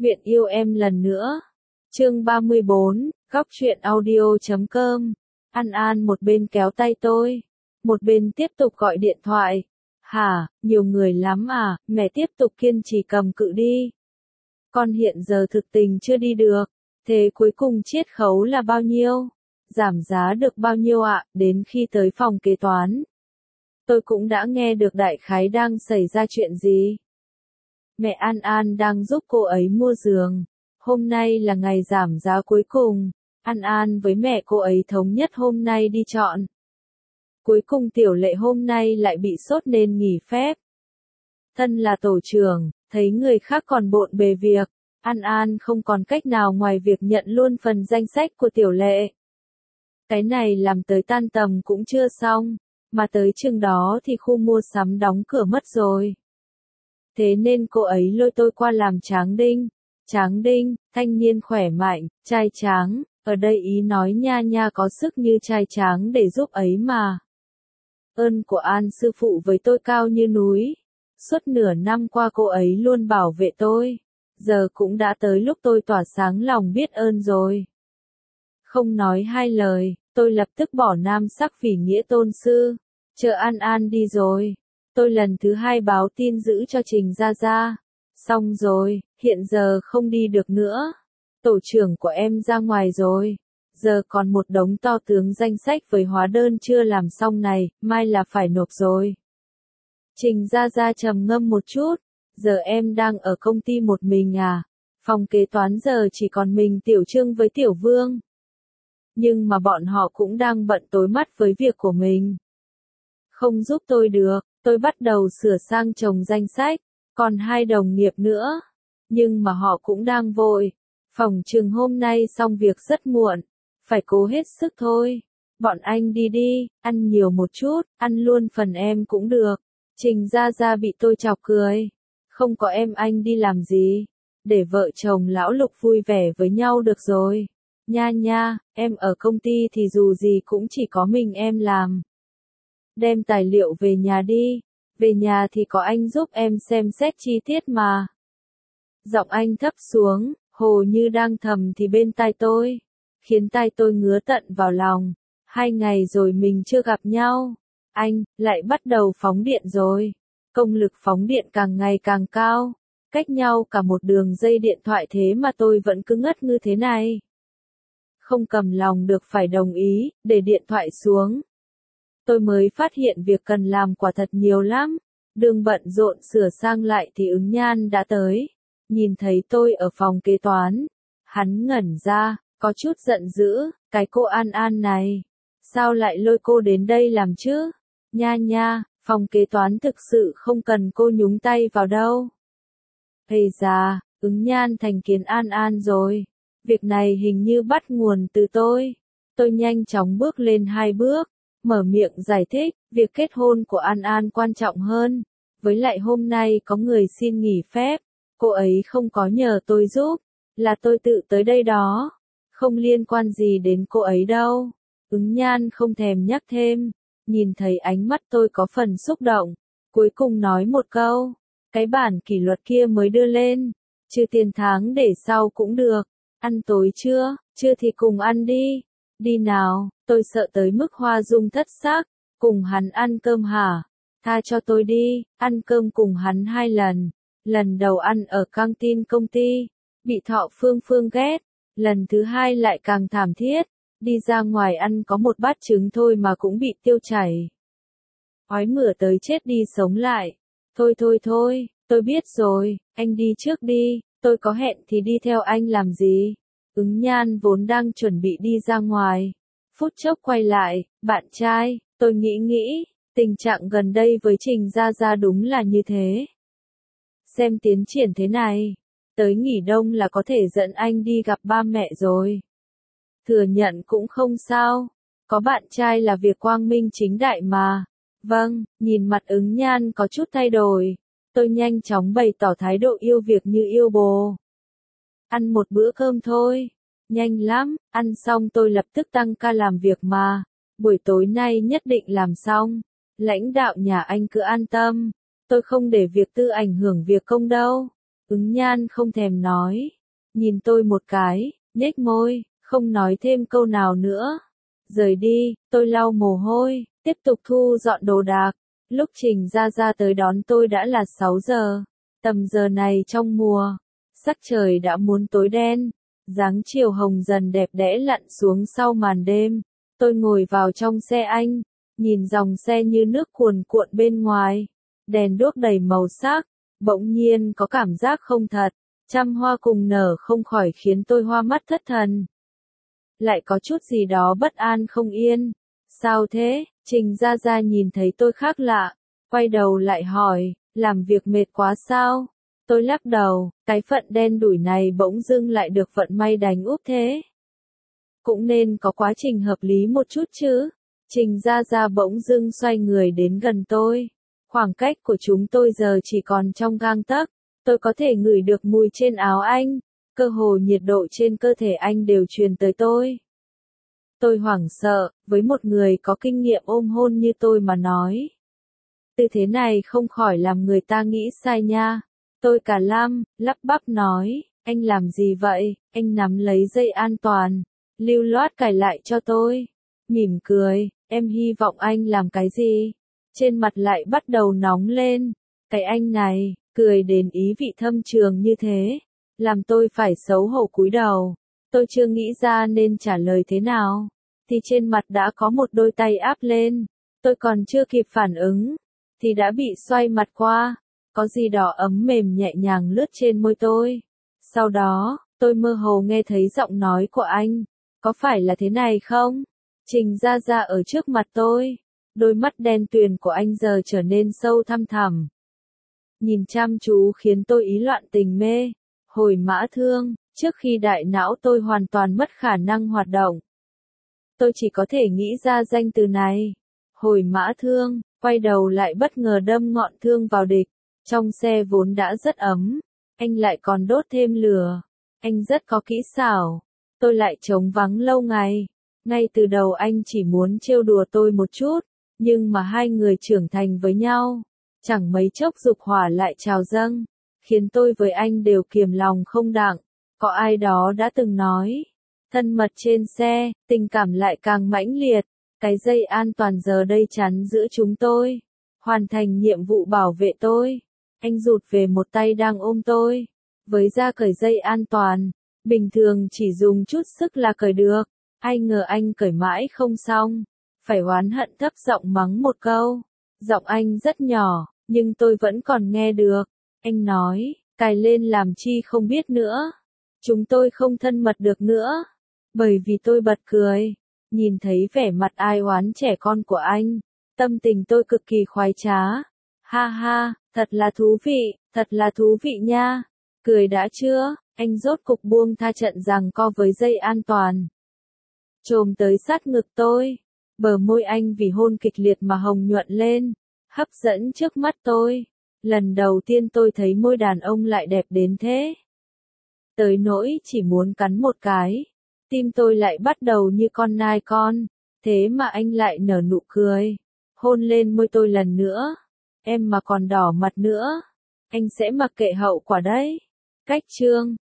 Nguyện yêu em lần nữa. Chương 34, góc truyện audio.com. An An một bên kéo tay tôi, một bên tiếp tục gọi điện thoại. Hả, nhiều người lắm à, mẹ tiếp tục kiên trì cầm cự đi. Con hiện giờ thực tình chưa đi được, thế cuối cùng chiết khấu là bao nhiêu? Giảm giá được bao nhiêu ạ? Đến khi tới phòng kế toán, tôi cũng đã nghe được đại khái đang xảy ra chuyện gì. Mẹ An An đang giúp cô ấy mua giường. Hôm nay là ngày giảm giá cuối cùng. An An với mẹ cô ấy thống nhất hôm nay đi chọn. Cuối cùng Tiểu Lệ hôm nay lại bị sốt nên nghỉ phép. Thân là tổ trưởng, thấy người khác còn bộn bề việc, An An không còn cách nào ngoài việc nhận luôn phần danh sách của Tiểu Lệ. Cái này làm tới tan tầm cũng chưa xong, mà tới chừng đó thì khu mua sắm đóng cửa mất rồi. Thế nên cô ấy lôi tôi qua làm tráng đinh. Tráng đinh, thanh niên khỏe mạnh, trai tráng, ở đây ý nói nha nha có sức như trai tráng để giúp ấy mà. Ơn của An sư phụ với tôi cao như núi. Suốt nửa năm qua cô ấy luôn bảo vệ tôi. Giờ cũng đã tới lúc tôi tỏa sáng lòng biết ơn rồi. Không nói hai lời, tôi lập tức bỏ nam sắc vì nghĩa tôn sư. Chờ An An đi rồi. Tôi lần thứ hai báo tin giữ cho Trình Gia Gia. Xong rồi, hiện giờ không đi được nữa. Tổ trưởng của em ra ngoài rồi. Giờ còn một đống to tướng danh sách với hóa đơn chưa làm xong này, mai là phải nộp rồi. Trình Gia Gia trầm ngâm một chút. Giờ em đang ở công ty một mình à? Phòng kế toán giờ chỉ còn mình Tiểu Trương với Tiểu Vương. Nhưng mà bọn họ cũng đang bận tối mắt với việc của mình. Không giúp tôi được, tôi bắt đầu sửa sang chồng danh sách, còn hai đồng nghiệp nữa. Nhưng mà họ cũng đang vội. Phòng trường hôm nay xong việc rất muộn, phải cố hết sức thôi. Bọn anh đi đi, ăn nhiều một chút, ăn luôn phần em cũng được. Trình Gia Gia bị tôi chọc cười. Không có em anh đi làm gì? Để vợ chồng lão Lục vui vẻ với nhau được rồi. Nha nha, em ở công ty thì dù gì cũng chỉ có mình em làm. Đem tài liệu về nhà đi. Về nhà thì có anh giúp em xem xét chi tiết mà. Giọng anh thấp xuống, hồ như đang thầm thì bên tai tôi, khiến tai tôi ngứa tận vào lòng. 2 ngày rồi mình chưa gặp nhau. Anh, lại bắt đầu phóng điện rồi. Công lực phóng điện càng ngày càng cao. Cách nhau cả một đường dây điện thoại thế mà tôi vẫn cứ ngất ngư thế này. Không cầm lòng được phải đồng ý, để điện thoại xuống. Tôi mới phát hiện việc cần làm quả thật nhiều lắm. Đường bận rộn sửa sang lại thì Ứng Nhan đã tới. Nhìn thấy tôi ở phòng kế toán. Hắn ngẩn ra, có chút giận dữ, cái cô An An này. Sao lại lôi cô đến đây làm chứ? Nha nha, phòng kế toán thực sự không cần cô nhúng tay vào đâu. Ây da, Ứng Nhan thành kiến An An rồi. Việc này hình như bắt nguồn từ tôi. Tôi nhanh chóng bước lên 2 bước. Mở miệng giải thích, việc kết hôn của An An quan trọng hơn. Với lại hôm nay có người xin nghỉ phép, cô ấy không có nhờ tôi giúp, là tôi tự tới đây đó. Không liên quan gì đến cô ấy đâu. Ứng Nhan không thèm nhắc thêm, nhìn thấy ánh mắt tôi có phần xúc động. Cuối cùng nói một câu, cái bản kỷ luật kia mới đưa lên, trừ tiền tháng để sau cũng được. Ăn tối chưa? Chưa thì cùng ăn đi. Đi nào, tôi sợ tới mức Hoa Dung thất xác. Cùng hắn ăn cơm hả? Tha cho tôi đi, ăn cơm cùng hắn 2 lần. Lần đầu ăn ở căng tin công ty, bị Thọ Phương Phương ghét. Lần thứ 2 lại càng thảm thiết. Đi ra ngoài ăn có một bát trứng thôi mà cũng bị tiêu chảy. Ói mửa tới chết đi sống lại. Thôi thôi thôi, tôi biết rồi, anh đi trước đi, tôi có hẹn thì đi theo anh làm gì. Ứng Nhan vốn đang chuẩn bị đi ra ngoài. Phút chốc quay lại, bạn trai, tôi nghĩ, tình trạng gần đây với Trình Gia Gia đúng là như thế. Xem tiến triển thế này, tới nghỉ đông là có thể dẫn anh đi gặp ba mẹ rồi. Thừa nhận cũng không sao, có bạn trai là việc quang minh chính đại mà. Vâng, nhìn mặt Ứng Nhan có chút thay đổi. Tôi nhanh chóng bày tỏ thái độ yêu việc như yêu bồ. Ăn một bữa cơm thôi. Nhanh lắm, ăn xong tôi lập tức tăng ca làm việc mà. Buổi tối nay nhất định làm xong. Lãnh đạo nhà anh cứ an tâm. Tôi không để việc tư ảnh hưởng việc công đâu. Ứng Nhan không thèm nói, nhìn tôi một cái, nhếch môi, không nói thêm câu nào nữa. Rời đi, tôi lau mồ hôi, tiếp tục thu dọn đồ đạc. Lúc Trình Gia Gia tới đón tôi đã là 6 giờ. Tầm giờ này trong mùa, sắc trời đã muốn tối đen. Dáng chiều hồng dần đẹp đẽ lặn xuống sau màn đêm. Tôi ngồi vào trong xe anh, nhìn dòng xe như nước cuồn cuộn bên ngoài. Đèn đuốc đầy màu sắc, bỗng nhiên có cảm giác không thật. Trăm hoa cùng nở không khỏi khiến tôi hoa mắt thất thần. Lại có chút gì đó bất an không yên. Sao thế? Trình Gia Gia nhìn thấy tôi khác lạ, quay đầu lại hỏi, làm việc mệt quá sao? Tôi lắc đầu, cái phận đen đủi này bỗng dưng lại được vận may đánh úp thế. Cũng nên có quá trình hợp lý một chút chứ. Trình Gia Gia bỗng dưng xoay người đến gần tôi. Khoảng cách của chúng tôi giờ chỉ còn trong gang tấc. Tôi có thể ngửi được mùi trên áo anh. Cơ hồ nhiệt độ trên cơ thể anh đều truyền tới tôi. Tôi hoảng sợ, với một người có kinh nghiệm ôm hôn như tôi mà nói. Tư thế này không khỏi làm người ta nghĩ sai nha. Tôi cả lam, lắp bắp nói, anh làm gì vậy? Anh nắm lấy dây an toàn, lưu loát cài lại cho tôi. Mỉm cười, em hy vọng anh làm cái gì? Trên mặt lại bắt đầu nóng lên. Cái anh này, cười đến ý vị thâm trường như thế, làm tôi phải xấu hổ cúi đầu. Tôi chưa nghĩ ra nên trả lời thế nào, thì trên mặt đã có một đôi tay áp lên. Tôi còn chưa kịp phản ứng, thì đã bị xoay mặt qua. Có gì đó ấm mềm nhẹ nhàng lướt trên môi tôi. Sau đó, tôi mơ hồ nghe thấy giọng nói của anh. Có phải là thế này không? Trình Gia Gia ở trước mặt tôi. Đôi mắt đen tuyền của anh giờ trở nên sâu thăm thẳm. Nhìn chăm chú khiến tôi ý loạn tình mê. Hồi mã thương, trước khi đại não tôi hoàn toàn mất khả năng hoạt động. Tôi chỉ có thể nghĩ ra danh từ này. Hồi mã thương, quay đầu lại bất ngờ đâm ngọn thương vào địch. Trong xe vốn đã rất ấm, anh lại còn đốt thêm lửa. Anh rất có kỹ xảo. Tôi lại trống vắng lâu ngày. Ngay từ đầu anh chỉ muốn trêu đùa tôi một chút, nhưng mà hai người trưởng thành với nhau. Chẳng mấy chốc dục hỏa lại trào dâng, khiến tôi với anh đều kiềm lòng không đặng. Có ai đó đã từng nói, thân mật trên xe, tình cảm lại càng mãnh liệt. Cái dây an toàn giờ đây chắn giữa chúng tôi, hoàn thành nhiệm vụ bảo vệ tôi. Anh rụt về một tay đang ôm tôi, với da cởi dây an toàn, bình thường chỉ dùng chút sức là cởi được. Ai ngờ anh cởi mãi không xong, phải oán hận thấp giọng mắng một câu. Giọng anh rất nhỏ, nhưng tôi vẫn còn nghe được. Anh nói, cài lên làm chi không biết nữa. Chúng tôi không thân mật được nữa. Bởi vì tôi bật cười, nhìn thấy vẻ mặt ai oán trẻ con của anh. Tâm tình tôi cực kỳ khoái trá. Ha ha, thật là thú vị nha. Cười đã chưa? Anh rốt cục buông tha trận giằng co với dây an toàn. Chồm tới sát ngực tôi. Bờ môi anh vì hôn kịch liệt mà hồng nhuận lên, hấp dẫn trước mắt tôi. Lần đầu tiên tôi thấy môi đàn ông lại đẹp đến thế. Tới nỗi chỉ muốn cắn một cái. Tim tôi lại bắt đầu như con nai con. Thế mà anh lại nở nụ cười. Hôn lên môi tôi lần nữa. Em mà còn đỏ mặt nữa, anh sẽ mặc kệ hậu quả đấy. Cách chương